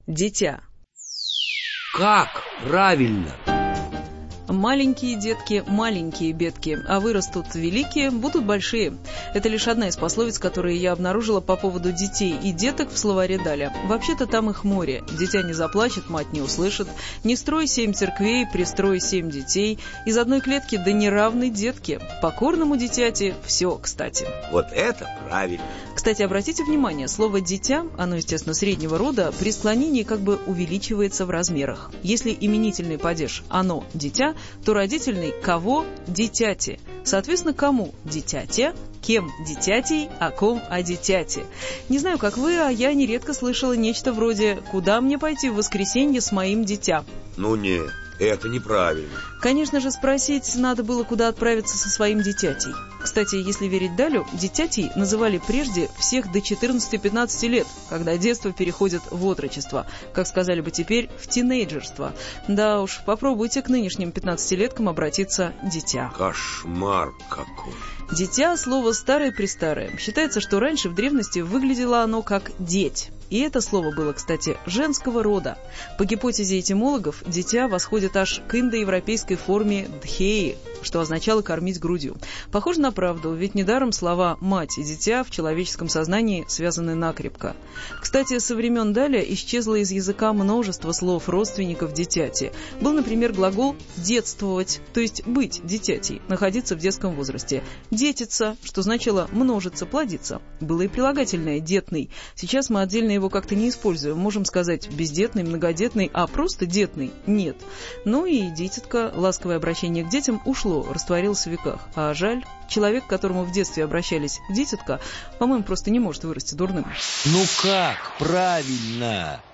Дитя. Как правильно? Маленькие детки, маленькие бедки, а вырастут великие, будут большие. Это лишь одна из пословиц, которые я обнаружила по поводу детей и деток в словаре Даля. Вообще-то там их море. Дитя не заплачет, мать не услышит. Не строй 7 церквей, пристрой 7 детей. Из одной клетки да неравной детки. Покорному дитяти все, кстати. Вот это правильно. Кстати, обратите внимание, слово «дитя», оно, естественно, среднего рода, при склонении как бы увеличивается в размерах. Если именительный падеж «оно» – дитя, то родительный «кого» – дитяти. Соответственно, кому – дитяте, кем – дитятей, о ком – о дитяти. Не знаю, как вы, а я нередко слышала нечто вроде «куда мне пойти в воскресенье с моим дитя?» Ну нет, это неправильно. Конечно же, спросить надо было, куда отправиться со своим дитятей. Кстати, если верить Далю, дитятей называли прежде всех до 14-15 лет, когда детство переходит в отрочество, как сказали бы теперь, в тинейджерство. Да уж, попробуйте к нынешним 15-леткам обратиться «дитя». Кошмар какой. Дитя – слово старое-престарое. Считается, что раньше в древности выглядело оно как «деть». И это слово было, кстати, женского рода. По гипотезе этимологов, дитя восходит аж к индоевропейской форме «дхеи», что означало «кормить грудью». Похоже на правду, ведь недаром слова «мать» и «дитя» в человеческом сознании связаны накрепко. Кстати, со времен Даля исчезло из языка множество слов родственников дитяти. Был, например, глагол «детствовать», то есть быть дитятей, находиться в детском возрасте. «Детиться», что значило множиться, плодиться. Было и прилагательное «детный». Сейчас мы отдельно его как-то не используем. Можем сказать бездетный, многодетный, а просто детный нет. Ну и дитятка, ласковое обращение к детям, ушло, растворилось в веках. А жаль, человек, к которому в детстве обращались дитятка, по-моему, просто не может вырасти дурным. Ну как правильно?